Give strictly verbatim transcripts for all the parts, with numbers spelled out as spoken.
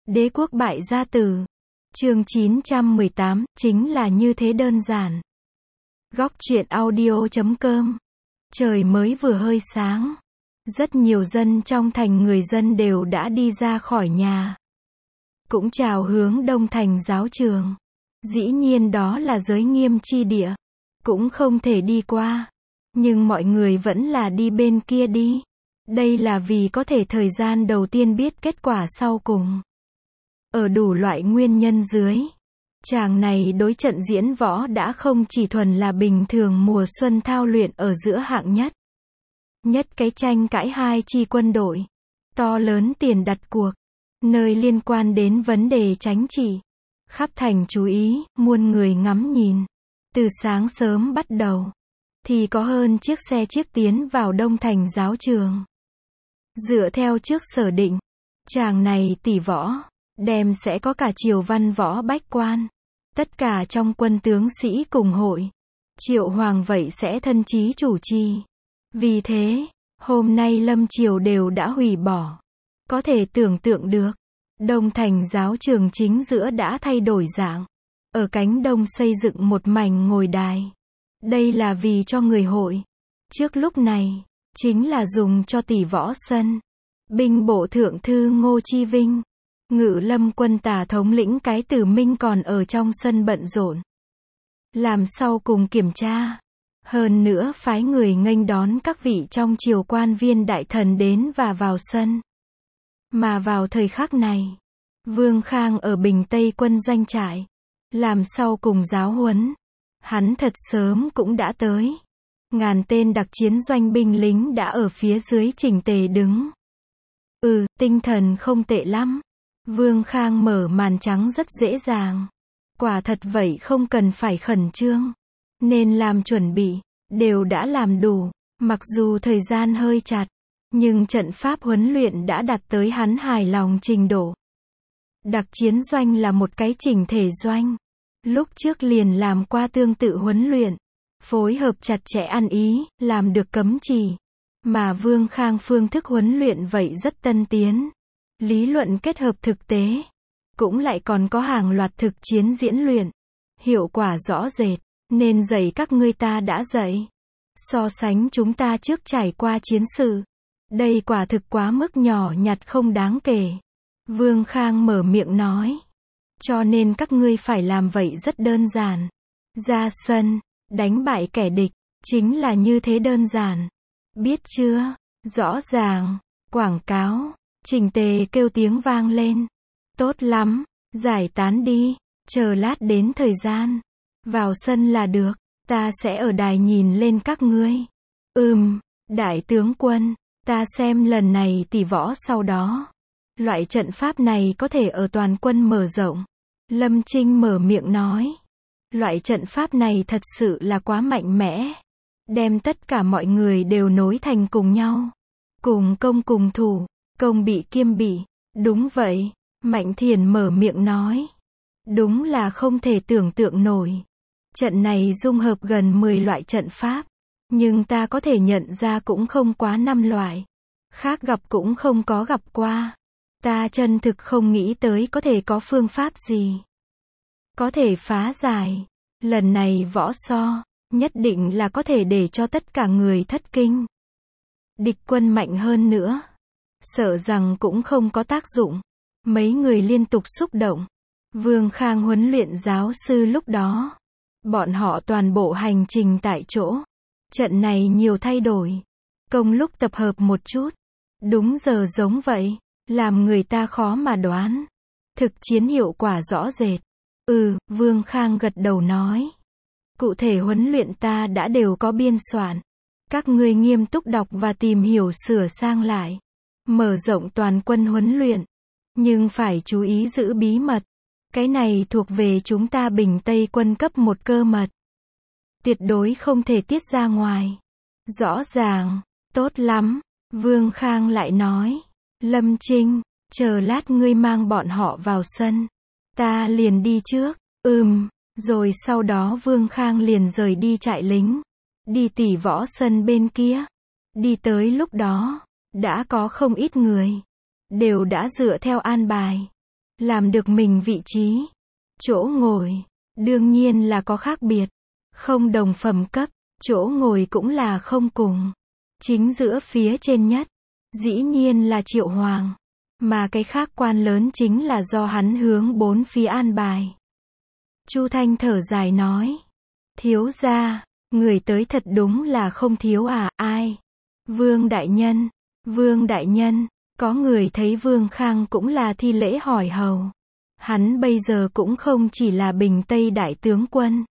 Đế quốc bại gia tử. Chương chín trăm mười tám, chính là như thế đơn giản. Góc truyện audio chấm com. Trời mới vừa hơi sáng. Rất nhiều dân trong thành người dân đều đã đi ra khỏi nhà. Cũng chào hướng đông thành giáo trường. Dĩ nhiên đó là giới nghiêm chi địa. Cũng không thể đi qua. Nhưng mọi người vẫn là đi bên kia đi. Đây là vì có thể thời gian đầu tiên biết kết quả sau cùng. Ở đủ loại nguyên nhân dưới, chàng này đối trận diễn võ đã không chỉ thuần là bình thường mùa xuân thao luyện ở giữa hạng nhất. Nhất cái tranh cãi hai chi quân đội, to lớn tiền đặt cuộc, nơi liên quan đến vấn đề chính trị, khắp thành chú ý, muôn người ngắm nhìn. Từ sáng sớm bắt đầu, thì có hơn chiếc xe chiếc tiến vào đông thành giáo trường. Dựa theo trước sở định, chàng này tỷ võ, đem sẽ có cả triều văn võ bách quan. Tất cả trong quân tướng sĩ cùng hội. Triệu Hoàng vậy sẽ thân chí chủ trì. Vì thế, hôm nay lâm triều đều đã hủy bỏ. Có thể tưởng tượng được, đông thành giáo trường chính giữa đã thay đổi dạng. Ở cánh đông xây dựng một mảnh ngồi đài. Đây là vì cho người hội. Trước lúc này, chính là dùng cho tỷ võ sân. Binh bộ thượng thư Ngô Chi Vinh, Ngự lâm quân tả thống lĩnh cái Tử Minh còn ở trong sân bận rộn. Làm sau cùng kiểm tra. Hơn nữa phái người nghênh đón các vị trong triều quan viên đại thần đến và vào sân. Mà vào thời khắc này, Vương Khang ở Bình Tây quân doanh trại. Làm sau cùng giáo huấn. Hắn thật sớm cũng đã tới. Ngàn tên đặc chiến doanh binh lính đã ở phía dưới chỉnh tề đứng. Ừ, tinh thần không tệ lắm. Vương Khang mở màn trắng rất dễ dàng. Quả thật vậy không cần phải khẩn trương. Nên làm chuẩn bị, đều đã làm đủ. Mặc dù thời gian hơi chặt, nhưng trận pháp huấn luyện đã đạt tới hắn hài lòng trình độ. Đặc chiến doanh là một cái chỉnh thể doanh. Lúc trước liền làm qua tương tự huấn luyện. Phối hợp chặt chẽ ăn ý, làm được cấm chỉ. Mà Vương Khang phương thức huấn luyện vậy rất tân tiến. Lý luận kết hợp thực tế. Cũng lại còn có hàng loạt thực chiến diễn luyện. Hiệu quả rõ rệt. Nên dạy các ngươi ta đã dạy. So sánh chúng ta trước trải qua chiến sự. Đây quả thực quá mức nhỏ nhặt không đáng kể. Vương Khang mở miệng nói. Cho nên các ngươi phải làm vậy rất đơn giản. Ra sân, đánh bại kẻ địch. Chính là như thế đơn giản. Biết chưa? Rõ ràng. Quảng cáo. Trình tề kêu tiếng vang lên. Tốt lắm, giải tán đi, chờ lát đến thời gian. Vào sân là được, ta sẽ ở đài nhìn lên các ngươi. Ừm, đại tướng quân, ta xem lần này tỷ võ sau đó. Loại trận pháp này có thể ở toàn quân mở rộng. Lâm Trinh mở miệng nói. Loại trận pháp này thật sự là quá mạnh mẽ. Đem tất cả mọi người đều nối thành cùng nhau. Cùng công cùng thủ. Công bị kiêm bị. Đúng vậy. Mạnh Thiền mở miệng nói. Đúng là không thể tưởng tượng nổi. Trận này dung hợp gần mười loại trận pháp. Nhưng ta có thể nhận ra cũng không quá năm loại. Khác gặp cũng không có gặp qua. Ta chân thực không nghĩ tới có thể có phương pháp gì. Có thể phá giải. Lần này võ so. Nhất định là có thể để cho tất cả người thất kinh. Địch quân mạnh hơn nữa. Sợ rằng cũng không có tác dụng. Mấy người liên tục xúc động. Vương Khang huấn luyện giáo sư lúc đó. Bọn họ toàn bộ hành trình tại chỗ. Trận này nhiều thay đổi. Công lúc tập hợp một chút. Đúng giờ giống vậy. Làm người ta khó mà đoán. Thực chiến hiệu quả rõ rệt. Ừ, Vương Khang gật đầu nói. Cụ thể huấn luyện ta đã đều có biên soạn. Các ngươi nghiêm túc đọc và tìm hiểu sửa sang lại. Mở rộng toàn quân huấn luyện. Nhưng phải chú ý giữ bí mật. Cái này thuộc về chúng ta Bình Tây quân cấp một cơ mật. Tuyệt đối không thể tiết ra ngoài. Rõ ràng. Tốt lắm. Vương Khang lại nói. Lâm Trinh, chờ lát ngươi mang bọn họ vào sân. Ta liền đi trước. Ừm. Rồi sau đó Vương Khang liền rời đi trại lính. Đi tỷ võ sân bên kia. Đi tới lúc đó. Đã có không ít người. Đều đã dựa theo an bài. làm được mình vị trí, chỗ ngồi, đương nhiên là có khác biệt. Không đồng phẩm cấp, chỗ ngồi cũng là không cùng. Chính giữa phía trên nhất, dĩ nhiên là Triệu Hoàng. Mà cái khác quan lớn chính là do hắn hướng bốn phía an bài. Chu Thanh thở dài nói. Thiếu gia, người tới thật đúng là không thiếu à, ai? Vương Đại Nhân, Vương Đại Nhân, có người thấy Vương Khang cũng là thi lễ hỏi hầu. Hắn bây giờ cũng không chỉ là Bình Tây Đại tướng quân.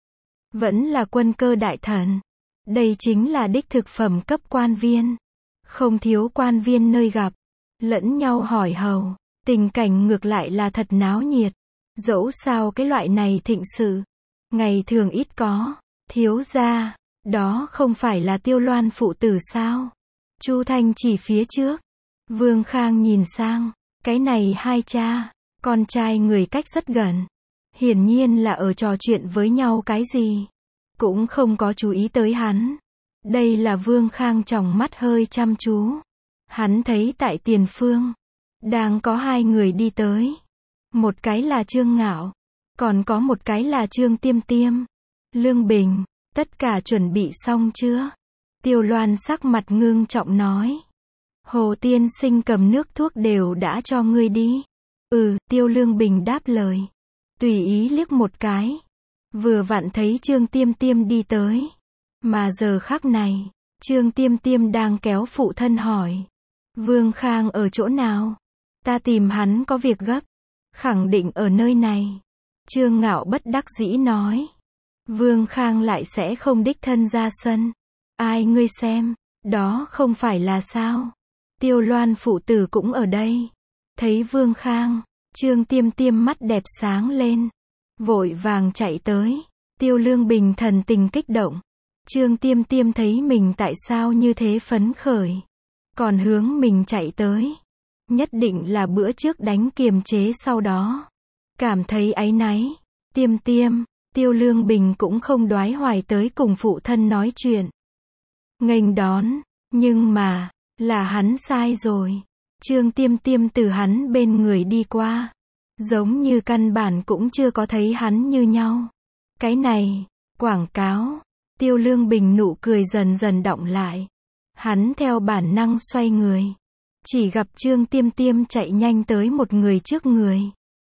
Vẫn là quân cơ đại thần. Đây chính là đích thực phẩm cấp quan viên. Không thiếu quan viên nơi gặp. Lẫn nhau hỏi hầu. Tình cảnh ngược lại là thật náo nhiệt. Dẫu sao cái loại này thịnh sự. Ngày thường ít có. Thiếu gia, đó không phải là Tiêu Loan phụ tử sao? Chu Thanh chỉ phía trước. Vương Khang nhìn sang. Cái này hai cha, con trai người cách rất gần. Hiển nhiên là ở trò chuyện với nhau cái gì. Cũng không có chú ý tới hắn. Đây là Vương Khang tròng mắt hơi chăm chú. Hắn thấy tại tiền phương. Đang có hai người đi tới. Một cái là Trương Ngạo. Còn có một cái là Trương Tiêm Tiêm. Lương Bình, tất cả chuẩn bị xong chưa? Tiêu Loan sắc mặt ngưng trọng nói. Hồ tiên sinh cầm nước thuốc đều đã cho ngươi đi. Ừ, Tiêu Lương Bình đáp lời. Tùy ý liếc một cái. Vừa vặn thấy Trương Tiêm Tiêm đi tới. Mà giờ khắc này, Trương Tiêm Tiêm đang kéo phụ thân hỏi. Vương Khang ở chỗ nào? Ta tìm hắn có việc gấp. Khẳng định ở nơi này. Trương Ngạo bất đắc dĩ nói. Vương Khang lại sẽ không đích thân ra sân. Ai ngươi xem, đó không phải là sao? Tiêu Loan phụ tử cũng ở đây. Thấy Vương Khang, Trương Tiêm Tiêm mắt đẹp sáng lên. Vội vàng chạy tới. Tiêu Lương Bình thần tình kích động. Trương Tiêm Tiêm thấy mình tại sao như thế phấn khởi. Còn hướng mình chạy tới. Nhất định là bữa trước đánh kiềm chế sau đó. Cảm thấy áy náy. Tiêm Tiêm, Tiêu Lương Bình cũng không đoái hoài tới cùng phụ thân nói chuyện. Nghênh đón, nhưng mà, là hắn sai rồi. Trương Tiêm Tiêm từ hắn bên người đi qua. Giống như căn bản cũng chưa có thấy hắn như nhau. Cái này, quảng cáo. Tiêu Lương Bình nụ cười dần dần đọng lại. Hắn theo bản năng xoay người. Chỉ gặp Trương Tiêm Tiêm chạy nhanh tới một người trước người.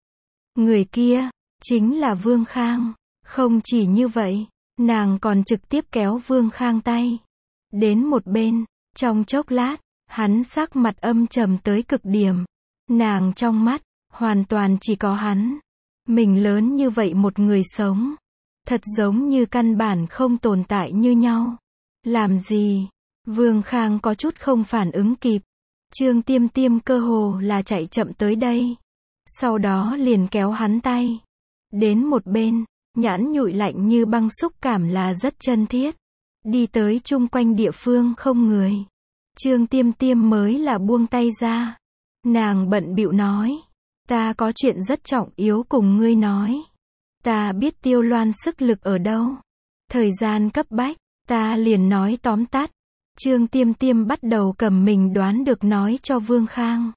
Người kia, chính là Vương Khang. Không chỉ như vậy, nàng còn trực tiếp kéo Vương Khang tay. Đến một bên, trong chốc lát, hắn sắc mặt âm trầm tới cực điểm. Nàng trong mắt, hoàn toàn chỉ có hắn. Mình lớn như vậy một người sống. Thật giống như căn bản không tồn tại như nhau. Làm gì? Vương Khang có chút không phản ứng kịp. Trương Tiêm Tiêm cơ hồ là chạy chậm tới đây. Sau đó liền kéo hắn tay. Đến một bên, nhãn nhụi lạnh như băng xúc cảm là rất chân thiết. Đi tới chung quanh địa phương không người. Trương Tiêm Tiêm mới là buông tay ra. Nàng bận bịu nói. Ta có chuyện rất trọng yếu cùng ngươi nói. Ta biết Tiêu Loan sức lực ở đâu. Thời gian cấp bách, ta liền nói tóm tắt. Trương Tiêm Tiêm bắt đầu cầm mình đoán được nói cho Vương Khang.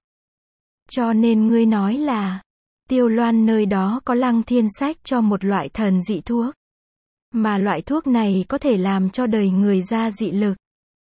Cho nên ngươi nói là, Tiêu Loan nơi đó có Lăng Thiên sách cho một loại thần dị thuốc. Mà loại thuốc này có thể làm cho đời người ra dị lực.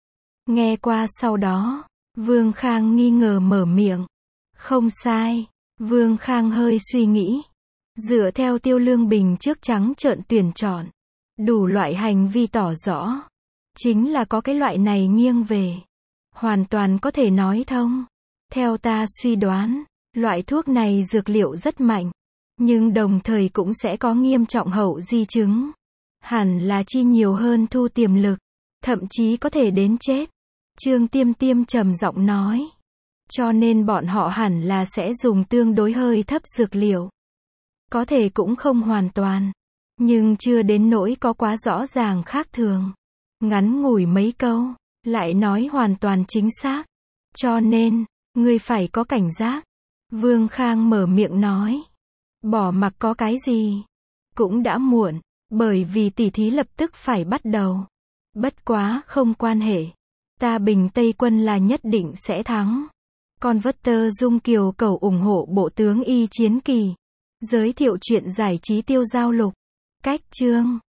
Nghe qua sau đó, Vương Khang nghi ngờ mở miệng. Không sai, Vương Khang hơi suy nghĩ. Dựa theo Tiêu Lương Bình trước trắng trợn tuyển chọn, đủ loại hành vi tỏ rõ. Chính là có cái loại này nghiêng về. Hoàn toàn có thể nói thông. Theo ta suy đoán, loại thuốc này dược liệu rất mạnh. Nhưng đồng thời cũng sẽ có nghiêm trọng hậu di chứng. Hẳn là chi nhiều hơn thu tiềm lực. Thậm chí có thể đến chết. Trương Tiêm Tiêm trầm giọng nói. Cho nên bọn họ hẳn là sẽ dùng tương đối hơi thấp dược liệu. Có thể cũng không hoàn toàn. Nhưng chưa đến nỗi có quá rõ ràng khác thường. Ngắn ngủi mấy câu, lại nói hoàn toàn chính xác. Cho nên, ngươi phải có cảnh giác. Vương Khang mở miệng nói. Bỏ mặc có cái gì. Cũng đã muộn, bởi vì tỉ thí lập tức phải bắt đầu. Bất quá không quan hệ. Ta Bình Tây quân là nhất định sẽ thắng. Converter Dung Kiều cầu ủng hộ Bộ tướng Y Chiến Kỳ. Giới thiệu chuyện giải trí Tiêu Giao Lục. Cách chương